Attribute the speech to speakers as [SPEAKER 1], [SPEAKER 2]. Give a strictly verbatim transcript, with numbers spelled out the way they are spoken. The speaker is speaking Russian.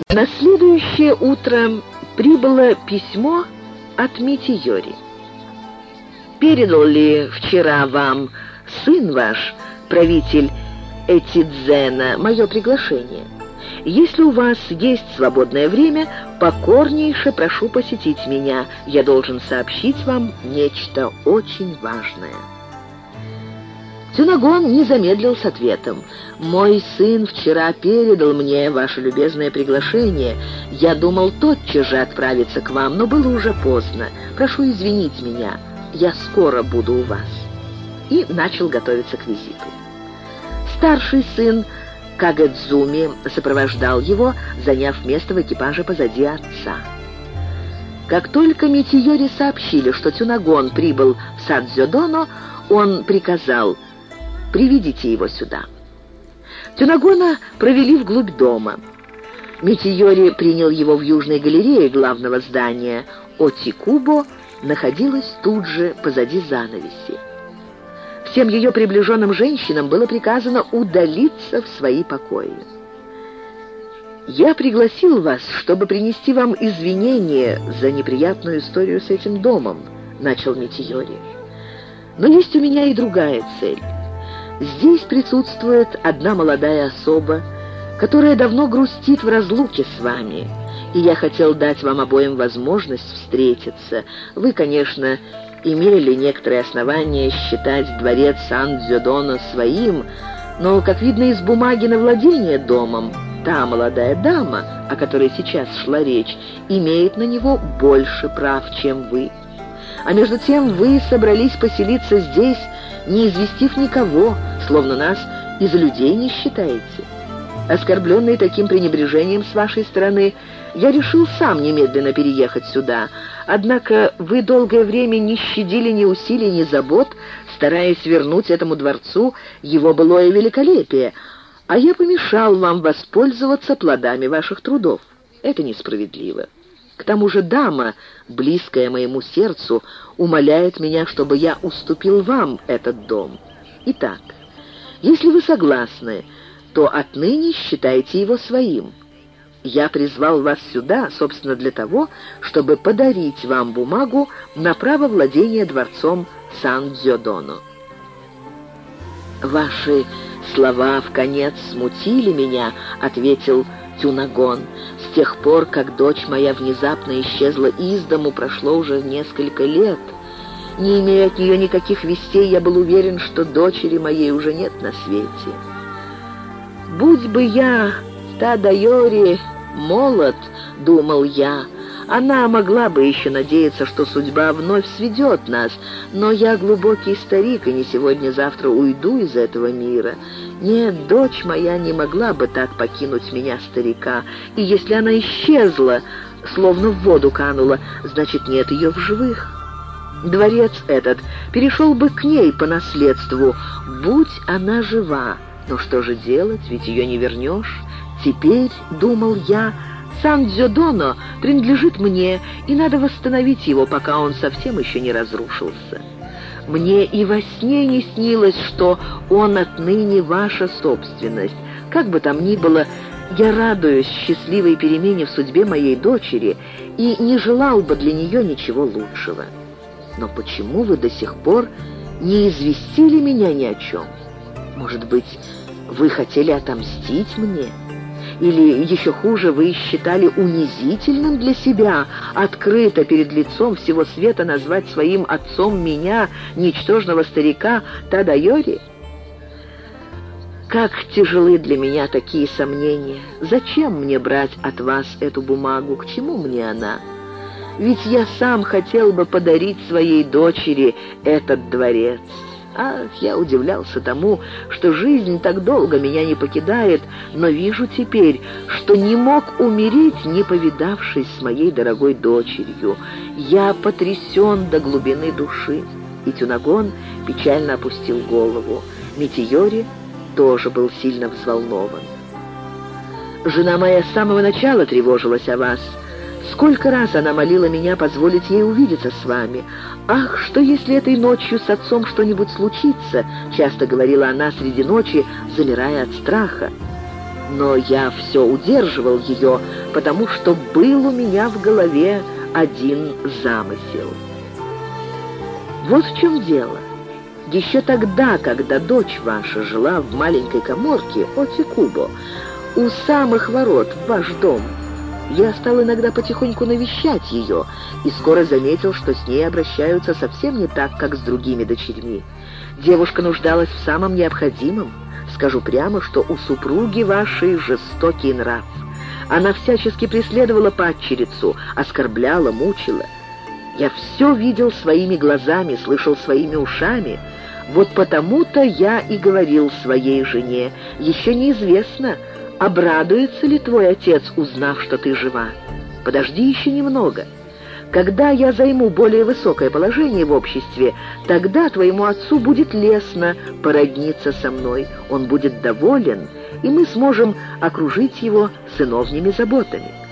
[SPEAKER 1] На следующее утро прибыло письмо от Митийори. «Передал ли вчера вам сын ваш, правитель Этидзена, мое приглашение? Если у вас есть свободное время, покорнейше прошу посетить меня. Я должен сообщить вам нечто очень важное». Цюнагон не замедлил с ответом. «Мой сын вчера передал мне ваше любезное приглашение. Я думал тотчас же отправиться к вам, но было уже поздно. Прошу извинить меня. Я скоро буду у вас». И начал готовиться к визиту. Старший сын Кагэдзуми сопровождал его, заняв место в экипаже позади отца. Как только Митийори сообщили, что Цюнагон прибыл в Садзёдоно, он приказал: «Приведите его сюда». Цюнагона провели вглубь дома. Митийори принял его в южной галерее главного здания. Отикубо находилась тут же позади занавеси. Всем ее приближенным женщинам было приказано удалиться в свои покои. «Я пригласил вас, чтобы принести вам извинения за неприятную историю с этим домом», — начал Митийори. «Но есть у меня и другая цель. Здесь присутствует одна молодая особа, которая давно грустит в разлуке с вами, и я хотел дать вам обоим возможность встретиться. Вы, конечно, имели некоторые основания считать дворец Сандзёдоно своим, но, как видно из бумаги на владение домом, та молодая дама, о которой сейчас шла речь, имеет на него больше прав, чем вы. А между тем вы собрались поселиться здесь, не известив никого, словно нас и за людей не считаете. Оскорбленный таким пренебрежением с вашей стороны, я решил сам немедленно переехать сюда. Однако вы долгое время не щадили ни усилий, ни забот, стараясь вернуть этому дворцу его былое великолепие, а я помешал вам воспользоваться плодами ваших трудов. Это несправедливо. К тому же дама, близкая моему сердцу, умоляет меня, чтобы я уступил вам этот дом. Итак, если вы согласны, то отныне считайте его своим. Я призвал вас сюда, собственно, для того, чтобы подарить вам бумагу на право владения дворцом Сандзёдоно». «Ваши слова вконец смутили меня», — ответил Цюнагон. «С тех пор, как дочь моя внезапно исчезла из дому, прошло уже несколько лет. Не имея от нее никаких вестей, я был уверен, что дочери моей уже нет на свете. Будь бы я Тадайори молод, — думал я, — она могла бы еще надеяться, что судьба вновь сведет нас, но я глубокий старик и не сегодня-завтра уйду из этого мира. Нет, дочь моя не могла бы так покинуть меня, старика, и если она исчезла, словно в воду канула, значит, нет ее в живых. Дворец этот перешел бы к ней по наследству, будь она жива. Но что же делать, ведь ее не вернешь. Теперь, — думал я, — Сандзёдоно принадлежит мне, и надо восстановить его, пока он совсем еще не разрушился. Мне и во сне не снилось, что он отныне ваша собственность. Как бы там ни было, я радуюсь счастливой перемене в судьбе моей дочери и не желал бы для нее ничего лучшего. Но почему вы до сих пор не известили меня ни о чем? Может быть, вы хотели отомстить мне? Или, еще хуже, вы считали унизительным для себя открыто перед лицом всего света назвать своим отцом меня, ничтожного старика Тадайори? Как тяжелы для меня такие сомнения. Зачем мне брать от вас эту бумагу? К чему мне она? Ведь я сам хотел бы подарить своей дочери этот дворец. Ах, я удивлялся тому, что жизнь так долго меня не покидает, но вижу теперь, что не мог умереть, не повидавшись с моей дорогой дочерью. Я потрясен до глубины души». И Цюнагон печально опустил голову. Митийори тоже был сильно взволнован. «Жена моя с самого начала тревожилась о вас. Сколько раз она молила меня позволить ей увидеться с вами. «Ах, что если этой ночью с отцом что-нибудь случится?» — часто говорила она среди ночи, замирая от страха. но я все удерживал ее, потому что был у меня в голове один замысел. Вот в чем дело. Еще тогда, когда дочь ваша жила в маленькой каморке Оцикубо, у самых ворот в ваш дом, я стал иногда потихоньку навещать ее и скоро заметил, что с ней обращаются совсем не так, как с другими дочерьми. Девушка нуждалась в самом необходимом. Скажу прямо, что у супруги вашей жестокий нрав. Она всячески преследовала падчерицу, оскорбляла, мучила. Я все видел своими глазами, слышал своими ушами. Вот потому-то я и говорил своей жене: еще неизвестно, обрадуется ли твой отец, узнав, что ты жива. Подожди еще немного. Когда я займу более высокое положение в обществе, тогда твоему отцу будет лестно породниться со мной. Он будет доволен, и мы сможем окружить его сыновними заботами.